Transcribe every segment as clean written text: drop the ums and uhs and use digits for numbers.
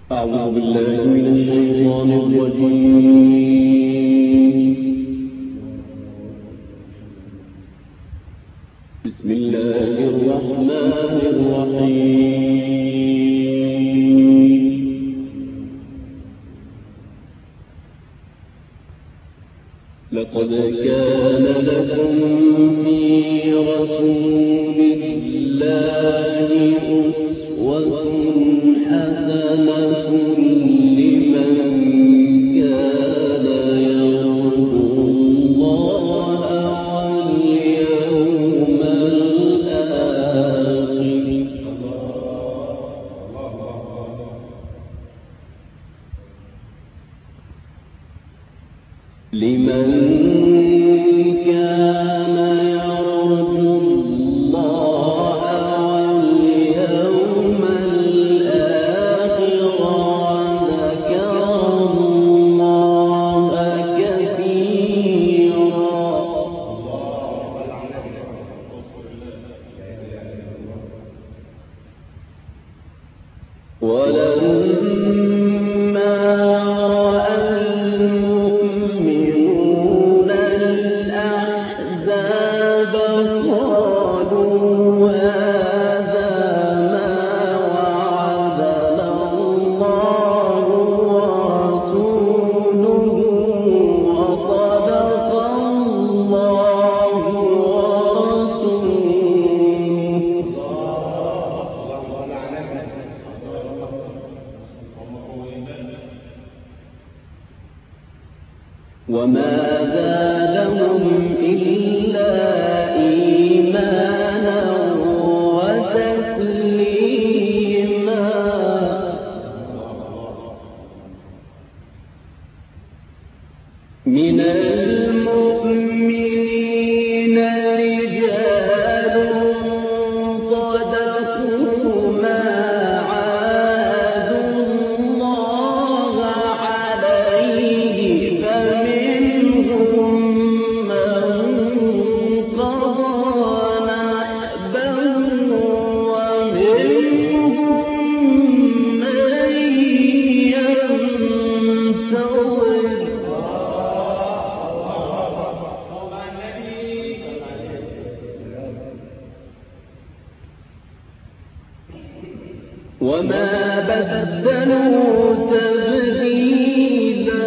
أعوذ بالله من الشيطان الرجيم. بسم الله الرحمن الرحيم. لقد كان لكم في رسول الله أسوة حسنة لمن كان يرجو الله واليوم الآخر. لمن كان يرجو الله واليوم الآخر وذكر الله كثيرا. ولما رأى المؤمنون الأحزاب قالوا هذا ما وعدنا الله ورسوله وصدق الله ورسوله. وما زادهم إلا إيمانا وتسليما. من المؤمنين رجال صدقوا ما عاهدوا الله عليه، فمنهم من قضى نحبه ومنهم من ينتظر. وما بدلوا تبديلا.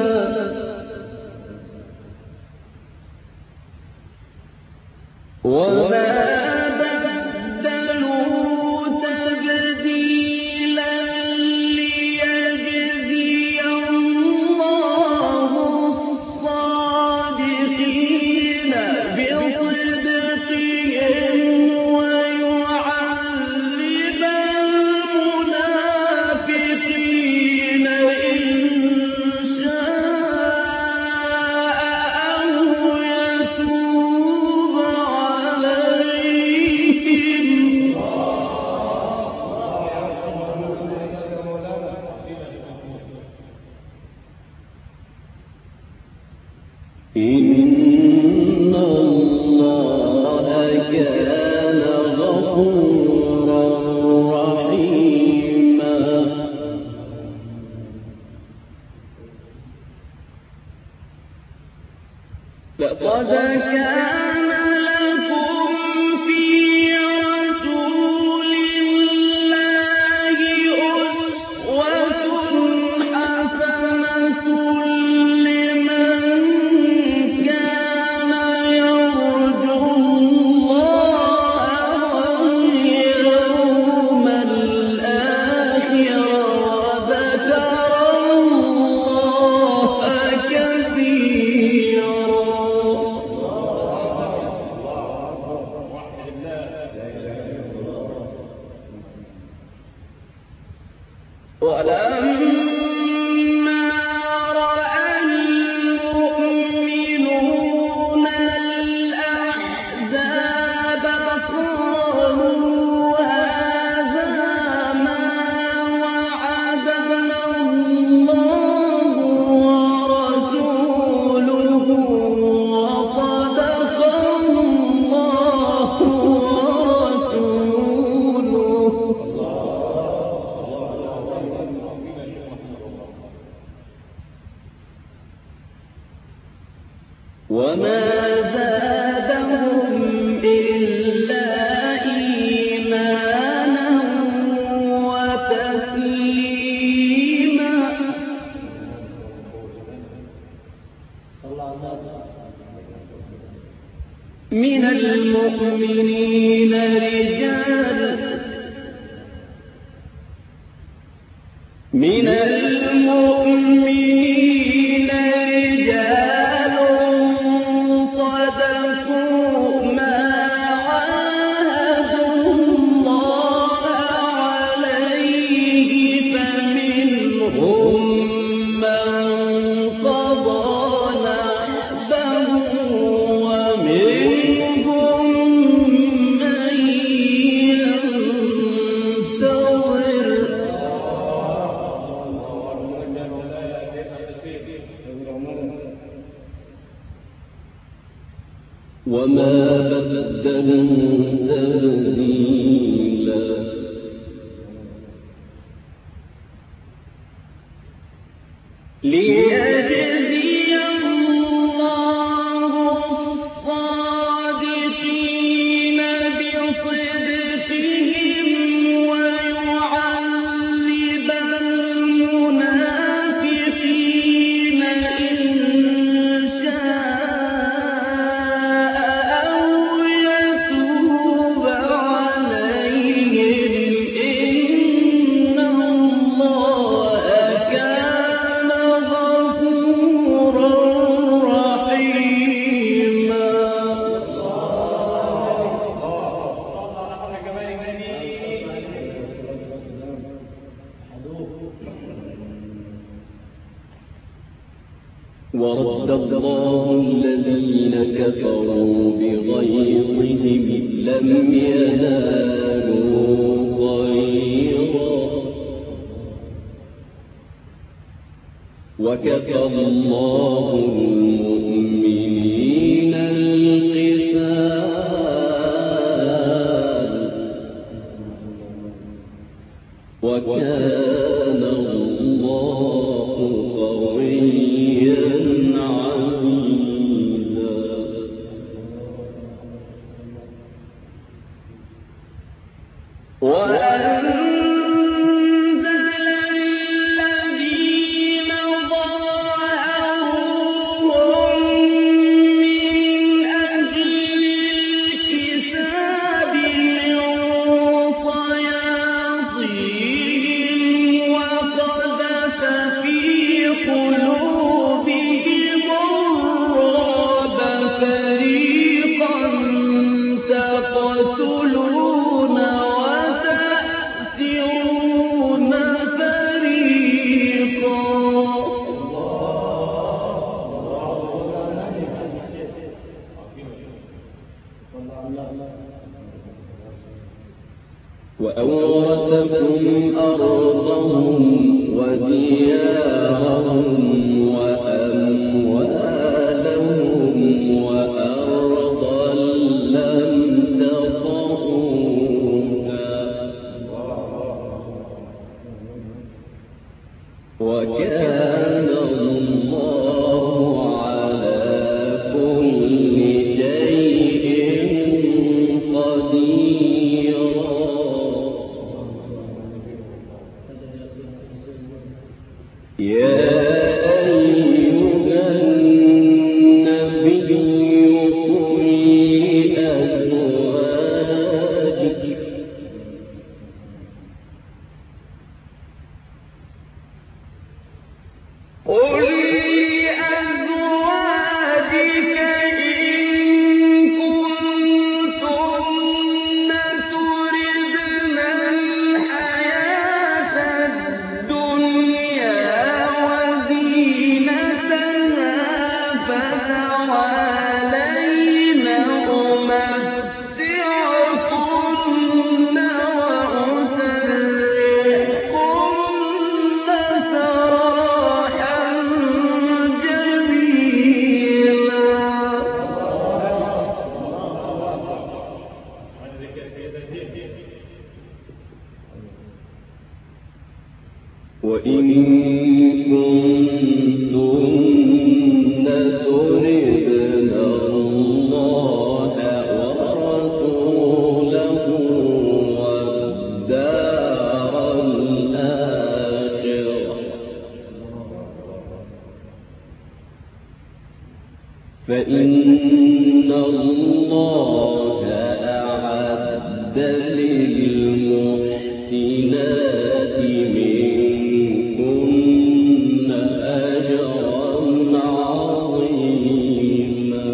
وما بدلوا تبديلا ليجزي الله الصادقين بصدقهم ويعذب المنافقين إن شاء أو يتوب عليهم. إن الله كان غفورا رحيما. لقد كان لكم في رسول الله أسوة حسنة لمن كان يرجو الله واليوم الآخر وذكر الله كثيرا. ولما رأى المؤمنون الأحزاب قالوا هذا ما وعدنا الله ورسوله وصدق الله ورسوله. وما زادهم إلا إيمانا وتسليما. من المؤمنين رجال صدقوا ما عاهدوا الله عليه فمنهم من قضى نحبه ومنهم من ينتظر وما بدلوا تبديلا. ليجزي الله الصادقين بصدقهم ويعذب المنافقين إن شاء أو يتوب عليهم إن الله كان غفورا رحيما. ورد الله الذين كفروا بغيظهم لم ينالوا خيرا وكفى الله المؤمنين القتال وكان الله قويا عزيزا. وأنزل الذين ظاهروهم من أهل الكتاب من صياصيهم وقذف في قلوبهم الرعب فريقا تقتلون وتأسرون فريقا. وأورثكم أرضهم وديارهم وأموالهم وأرضا لم تطئوها وكان الله على كل شيء قديرا. يا أيها النبي قل لأزواجك إن كنتن تردن الحياة الدنيا وزينتها فتعالين أمتعكن وأسرحكن سراحا جميلا. وإن كنتن تردن فإن الله أعد للمحسنات منكن أجرا عظيما.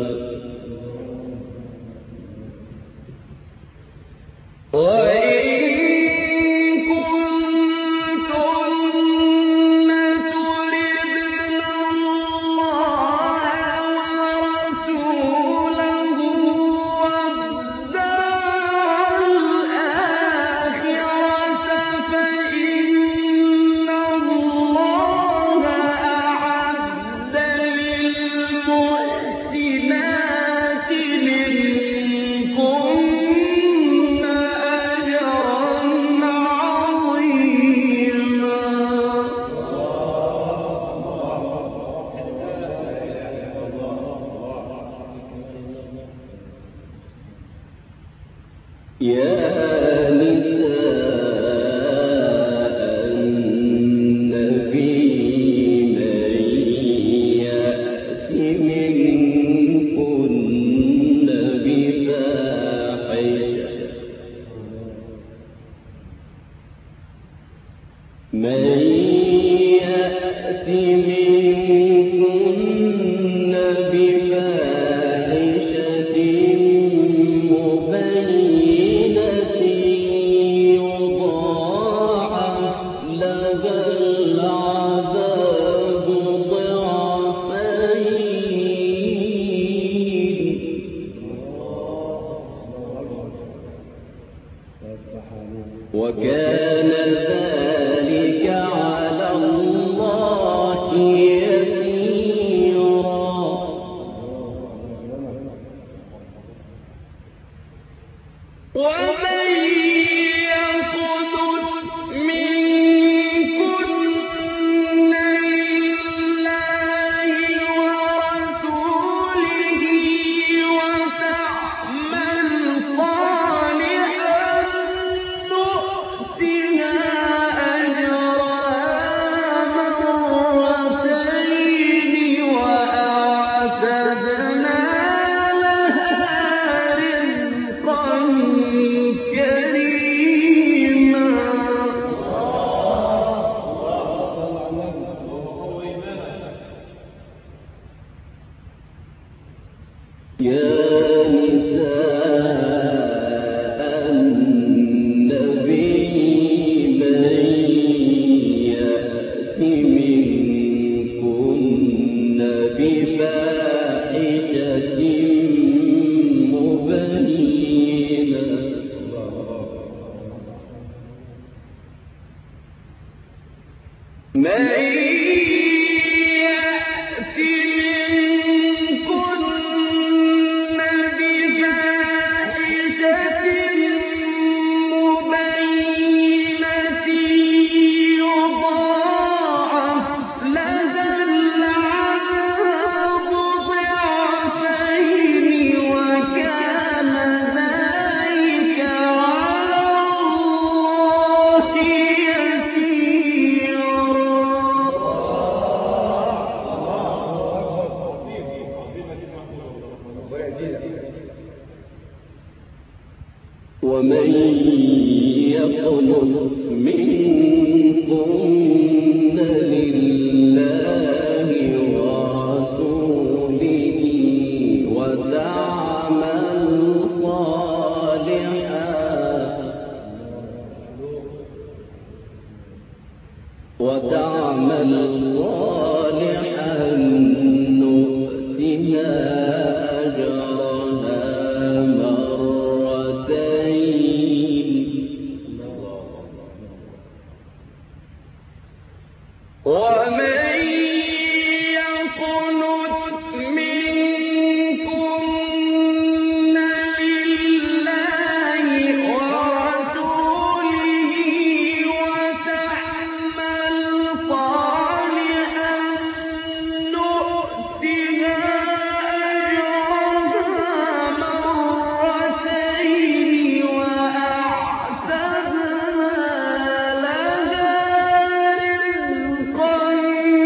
يا نساء النبي من يأت منكن بفاحشة مبينة يضاعف لها العذاب ضعفين وكان ذلك على الله يسيرا. ومن يقنت منكن لله ورسوله وتعمل صالحا نؤتها أجرها مرتين وأعتدنا لها رزقا كريما. يا نساء النبي من يأت منكن بفاحشة مبينة من يأت منكن بفاحشة مبينة يضاعف لها العذاب ضعفين وكان ذلك على الله يسيرا. ومن يقنت منكن لله ورسوله وتعمل صالحا نؤتها أجرها مرتين ومن يقنت منكن لله ورسوله وتعمل صالحا نؤتها أجرها مرتين وأعتدنا لها رزقا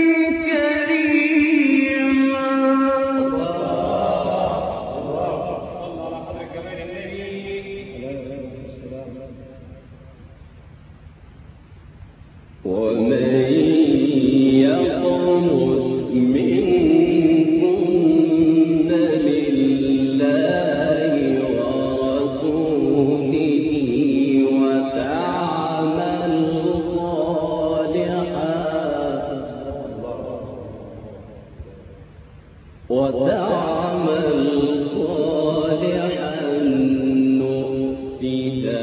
وتعمل صالحا نؤتها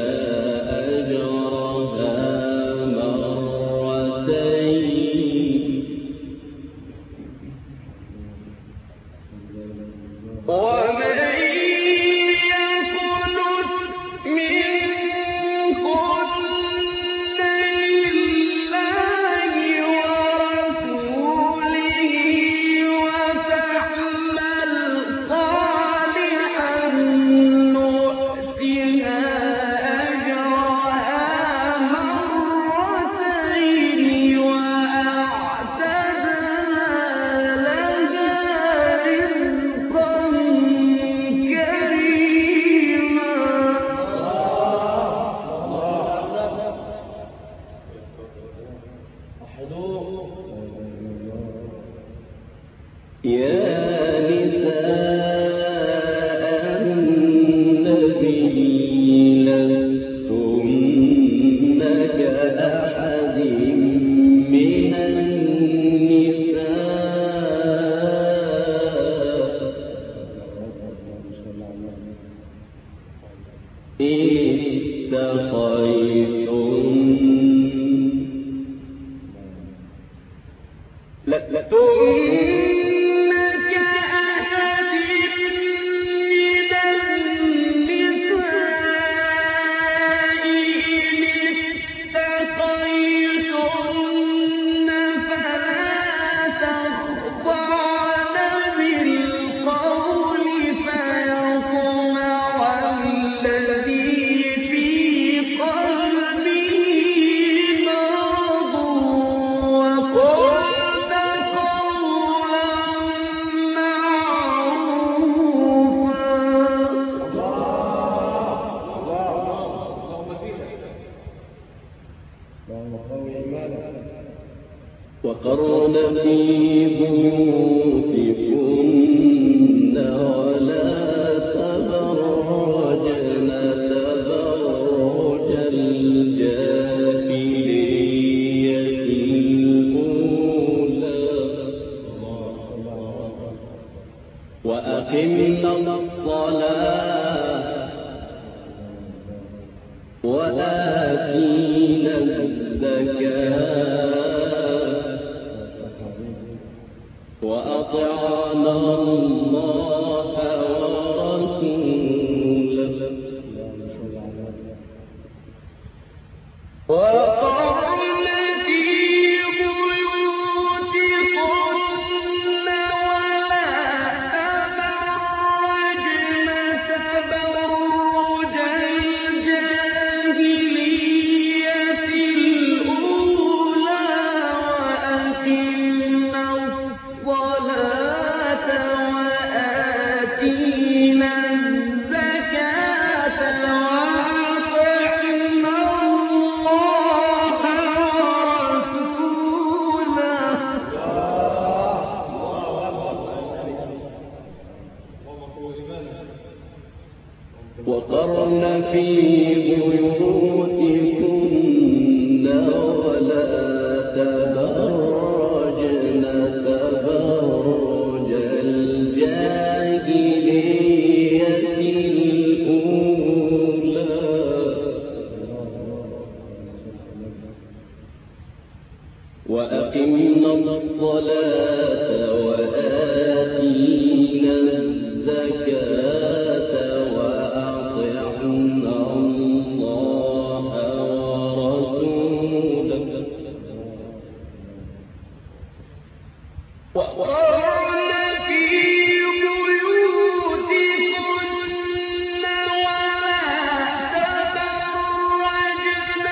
أجرها مرتين ومن يقنت منكن لله ورسوله وتعمل صالحا نؤتها أجرها مرتين وأعتدنا لها رزقا كريما. يا نساء النبي لستن كأحد من النساء إن اتقيتن فلا تخضعن بالقول فيطمع الذي في قلبه مرض وقلن قولا معروفا وقرن في بيوتكن ولا تبرجن تبرج الجاهلية الأولى وأقمنا الصلاة وآتينا الزكاة وأطعنا الله ورسوله وقرن في بيوتكن ولا تبرجن تبرج الجاهلية الأولى وأقمنا الصلاة وآتينا الزكاة وأطعنا الله ورسوله وقرن في بيوتكن ولا تبرجن تبرج الجاهلية الأولى وأقمنا الصلاة وآتينا الزكاة وأطعنا الله ورسوله وقرن في بيوتكن ولا تبرجن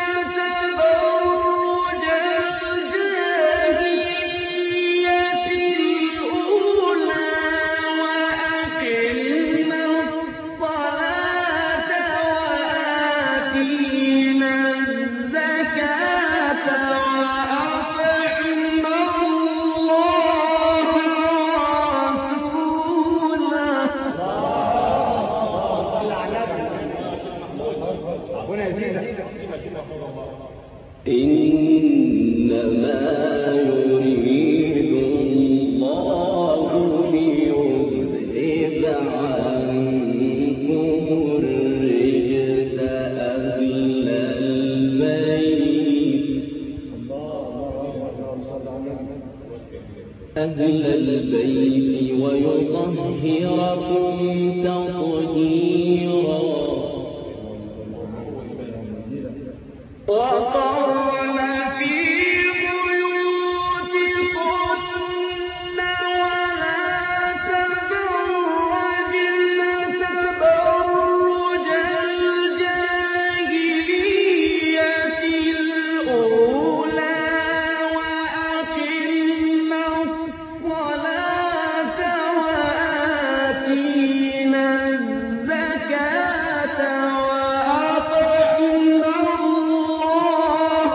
تبرج الجاهلية الأولى وأقمنا الصلاة وآتينا الزكاة وأطعنا الله أهل البيت ويطهركم تطهيرا وقرن في بيوتكن ولا تبرجن تبرج الجاهلية الأولى وأقمنا الصلاة وآتينا الزكاة وأطعنا الله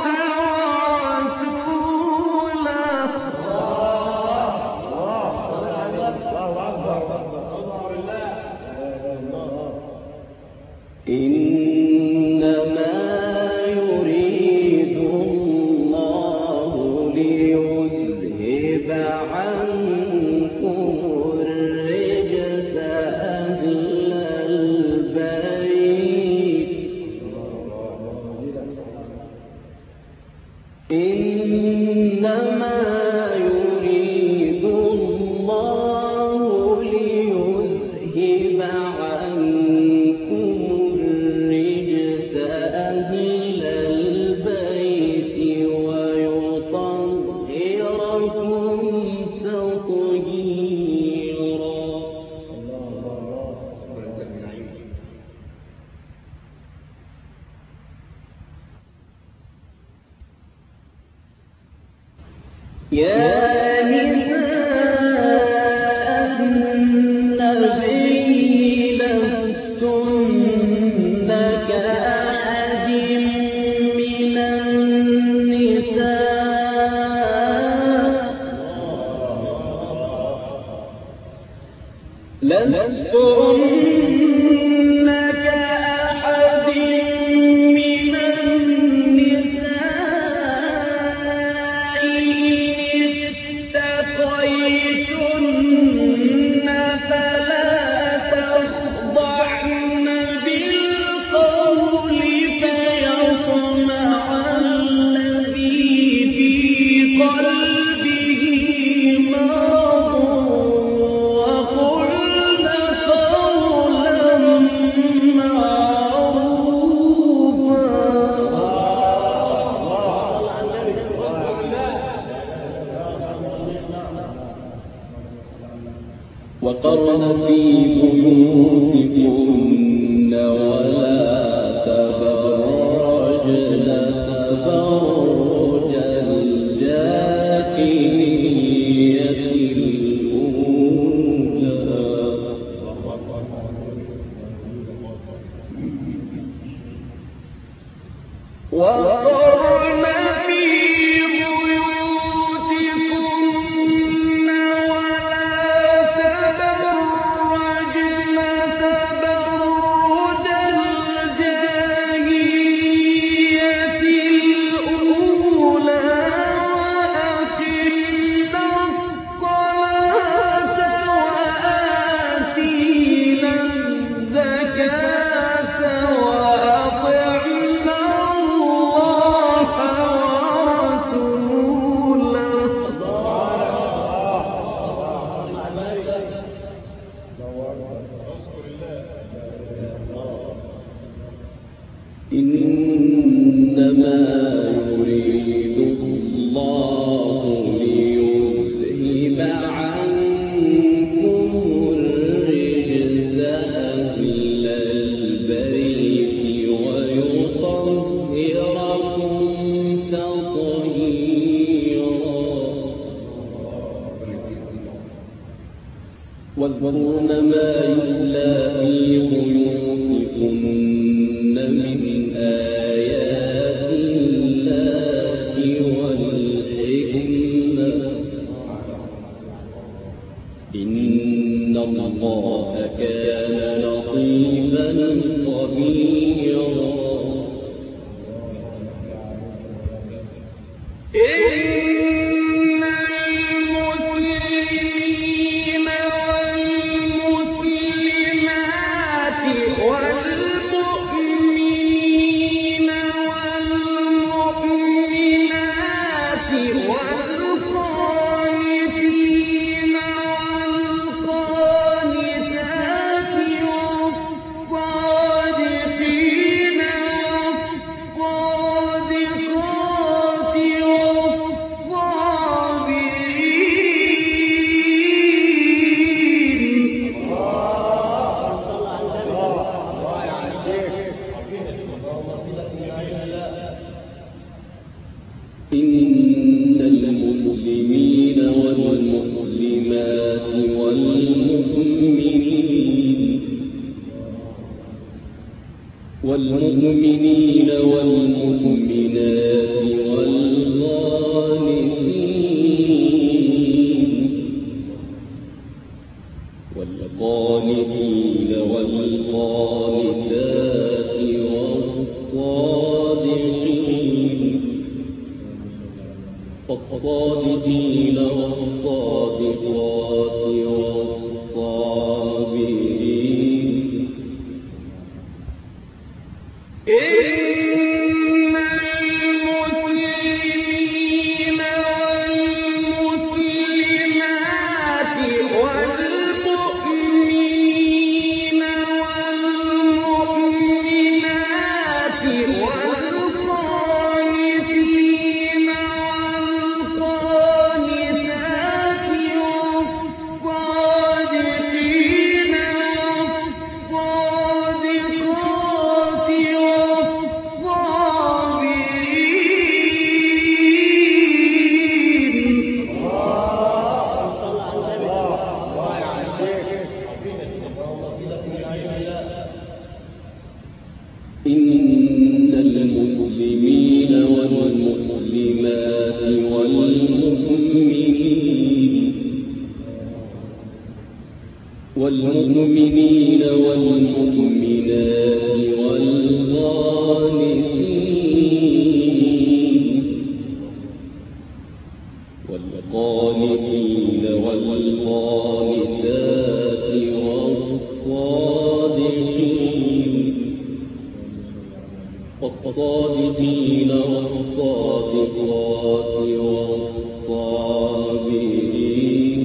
ورسوله إنما يريد الله ليذهب عنكم الرجس أهل البيت إنما يريد الله ليذهب عنكم الرجس أهل البيت ويطهركم تطهيرا يا نساء النبي لستن كأحد من النساء لستن كأحد من النساء إن اتقيتن فلا تخضعن بالقول فيطمع الذي في قلبه مرض وقلن قولا معروفا وقرن في بيوتكن ولا تبرجن تبرج الجاهلية الأولى وقرن في بيوتكن ولا تبرجن تبرج الجاهلية الأولى وأقمنا الصلاة وآتينا الزكاة وأطعنا الله ورسوله إنما يريد الله ليذهب عنكم الرجس أهل البيت ويطهركم تطهيرا واذكرن ما يتلى في بيوتكن من آيات الله والحكمة إن الله كان لطيفا خبيرا إن المسلمين والمسلمات والمؤمنين والمؤمنات والقانتين والصادقين والصادقات والصابرين إن المسلمين والمسلمات والمؤمنين والمؤمنات والقانتين والقانتات والصادقين والصادقات والصابرين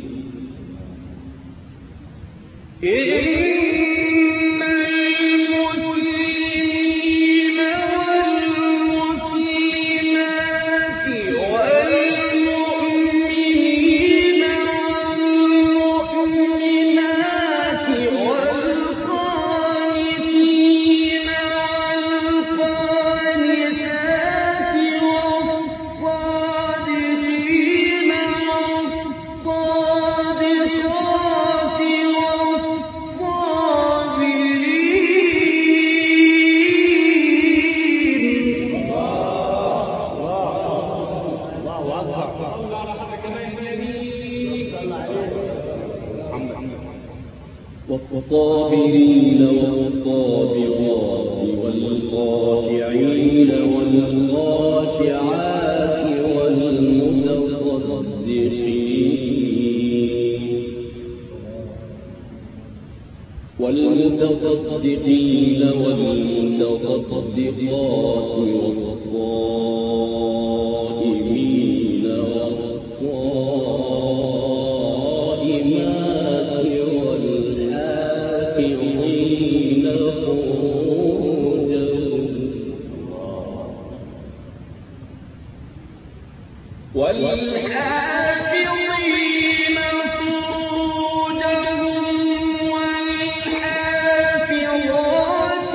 إن المسلمين والمسلمات والمؤمنين والمؤمنات والقانتين والقانتات والصادقين والصادقات والصابرين والصابرات والخاشعين والخاشعات والمتصدقين والمتصدقات والصائمين والصائمات والحافظين فروجهم والحافظين فروجهم والحافظات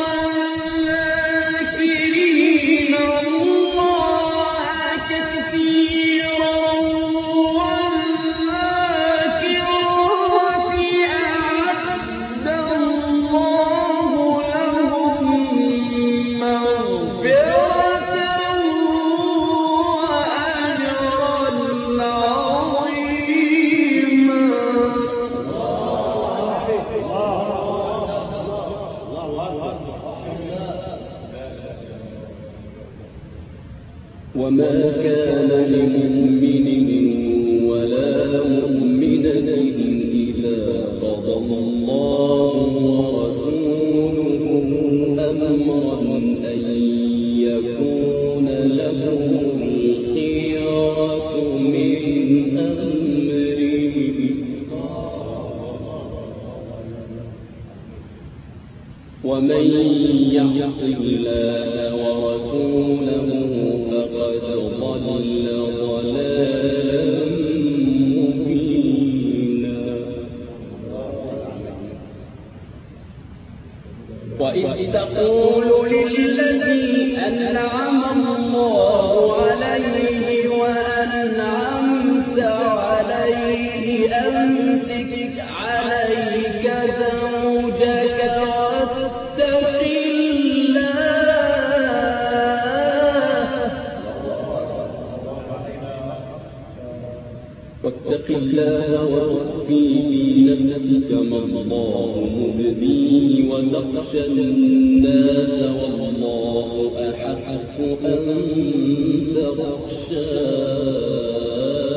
والذاكرين الله كثيرا والذاكرات أعد الله لهم مغفرة وما كان لمؤمن ولا مؤمنة إذا قضى الله ورسوله أمرا أن يكون لهم الخيرة من أمرهم ومن يعص الله ورسوله فقد ضل ضلالا مبينا وإذ تقول للذي أنعم الله عليه وأنعمت عليه أمسك عليك زوجك واتق الله وتخفي في نفسك ما الله مبديه وتخشى الناس والله أحق أن تخشاه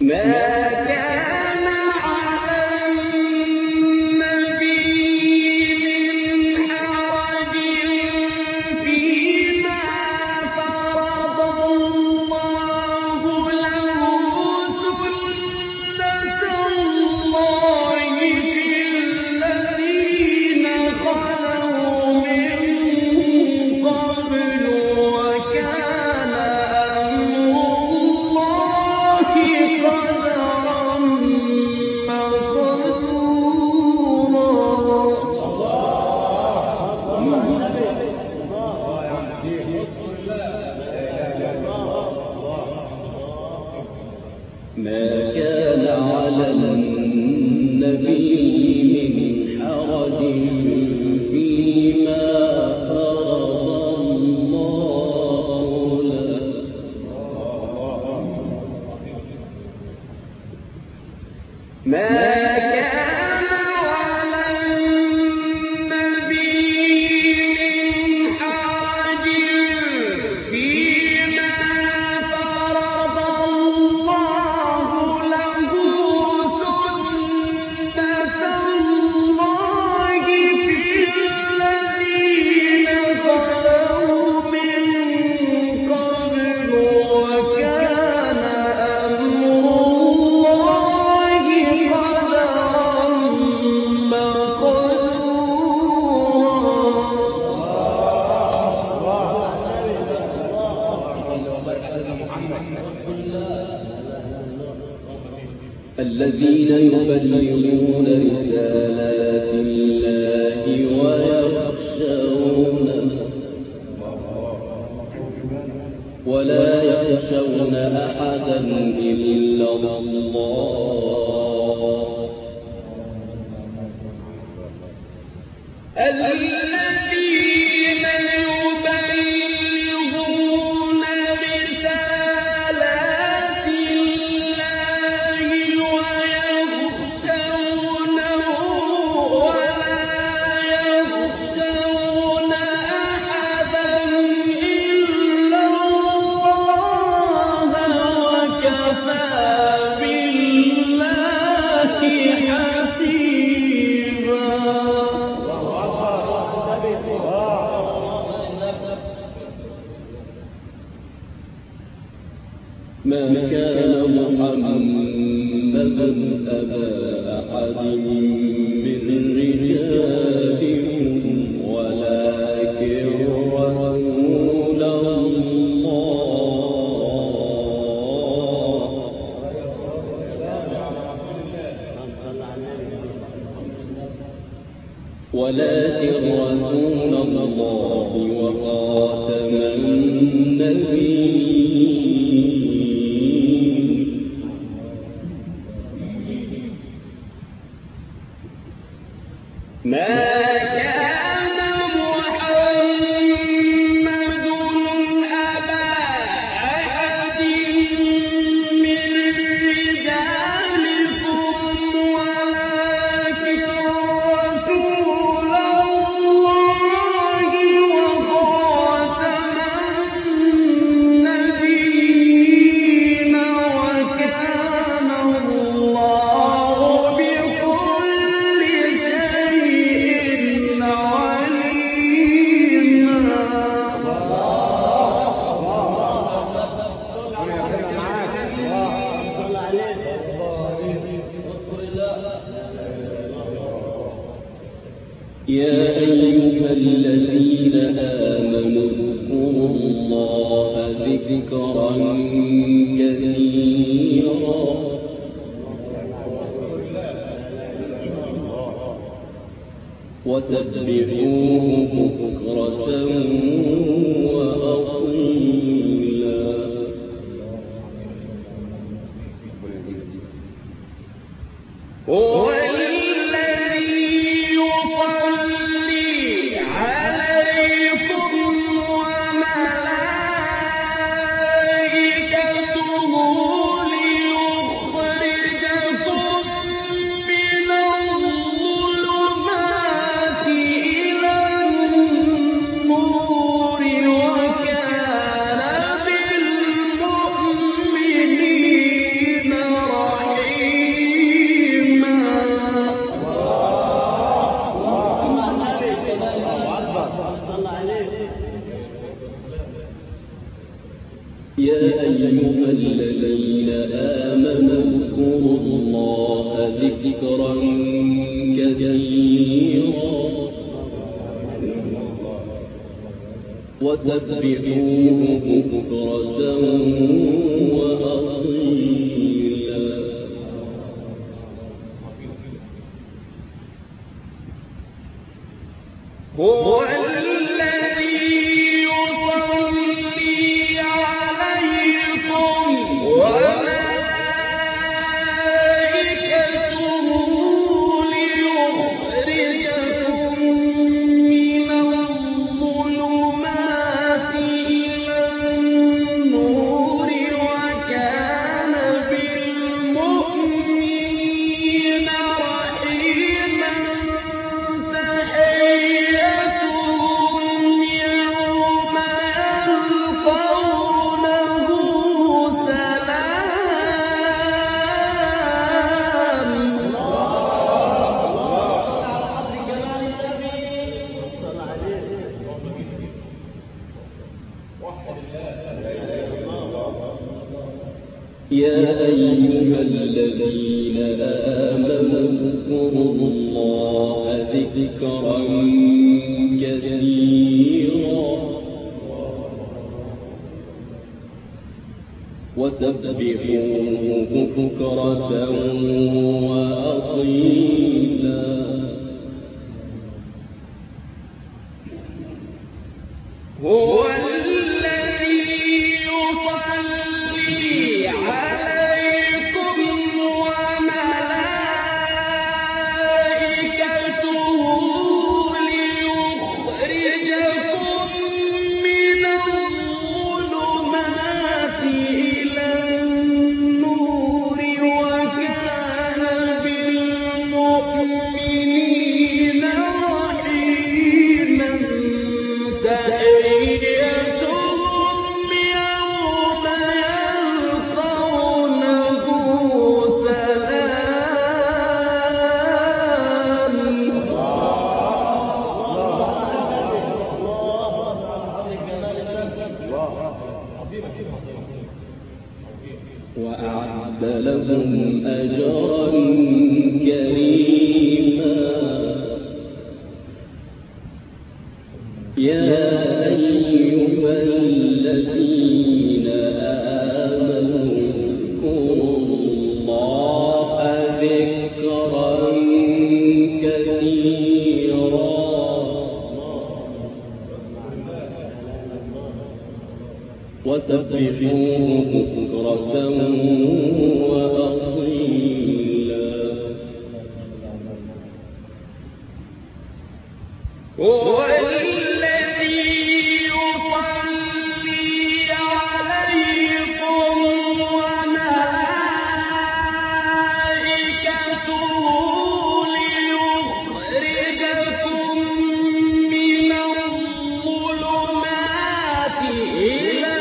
الذين يبلغون رسالات الله ويخشونه ولا يخشون أحدا إلا الله الذين يبلغون رسالات الله ويخشونه ولا يخشون أحدا إلا الله وكفى بالله حسيبا. ما كان محمد أبا أحد من رجالكم ولكن رسول الله وخاتم النبيين. ما كان محمد أبا أحد من رجالكم ولكن رسول الله وخاتم النبيين وكان الله بكل شيء عليما. يا أيها الذين آمنوا اذكروا الله ذكرا كثيرا وسبحوه بكرة وأصيلا. هو الذي يصلي عليكم وملائكته ليخرجكم من الظلمات إلى النور وكان بالمؤمنين رحيما. ذكرا كثيرا وسبحوه بكرة وأصيلا هو الذي يصلي عليكم وملائكته ليخرجكم من الظلمات إلى النور وكان بالمؤمنين رحيما يا أيها الذين آمنوا اذكروا الله ذكرا كثيرا وسبحوه بكرة وأصيلا هو الذي يصلي عليكم وملائكته ليخرجكم من الظلمات إلى النور وكان بالمؤمنين رحيما وأعد لهم أجرا كريما يا أيها الذين آمنوا اذكروا الله ذكرا كثيرا وسبحوه بكرة وأصيلا هو الذي يصلي عليكم وملائكته ليخرجكم من الظلمات إلى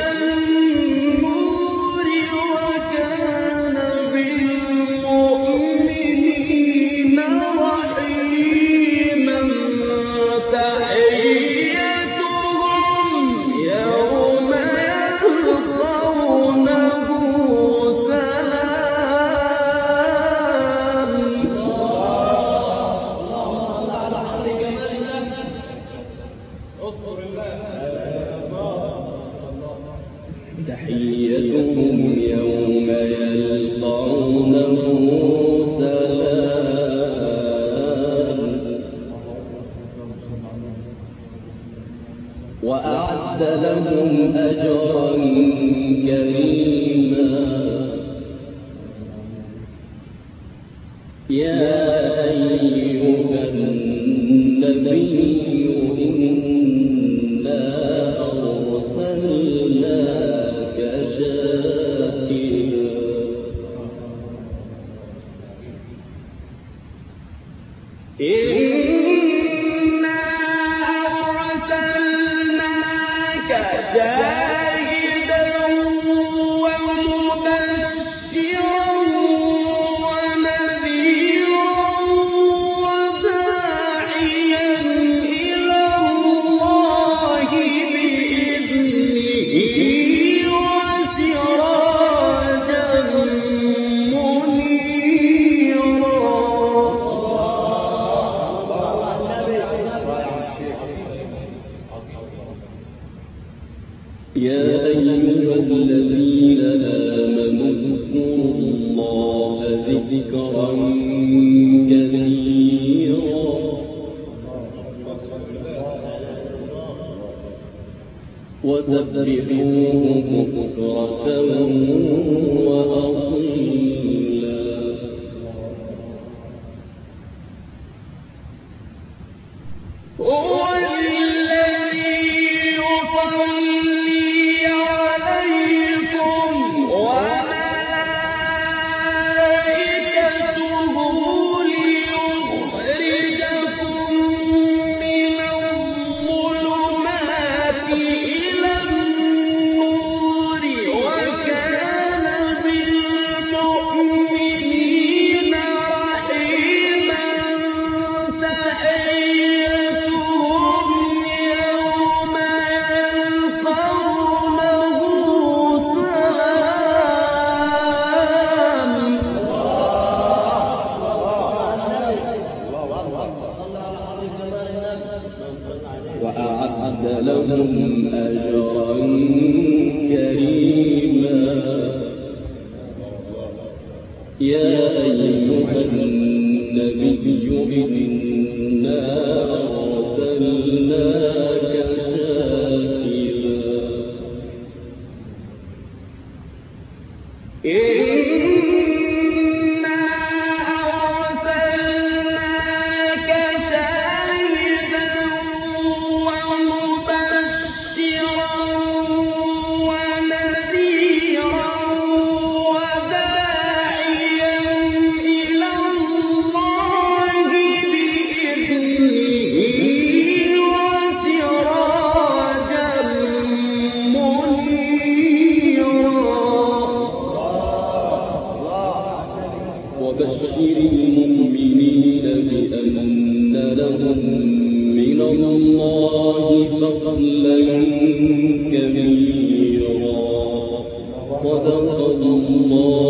النور وكان بالمؤمنين رحيما تحيتهم يوم يلقونه سلام تحيتهم يوم يلقونه سلام وأعد لهم أجرا كريما يا أيها النبي إنا أرسلناك شاهدا إنا أرسلناك شاهدا ومبشرا ونذيرا وداعيا إلى الله بإذنه وسراجا منيرا ذكرا كثيرا وسبحوه بكرة وأصيلا هو الذي يصلي عليكم وملائكته ليخرجكم من الظلمات إلى النور وكان بالمؤمنين رحيما تحيتهم يوم يلقونه سلام وأعد لهم أجرا كريما يا أيها النبي إنا أرسلناك شاهدا إنا أرسلناك شاهدا ومبشرا ونذيرا وداعيا إلى الله بإذنه وسراجا منيرا وبشر المؤمنين بأن لهم من الله فضلا كبيرا صدق الله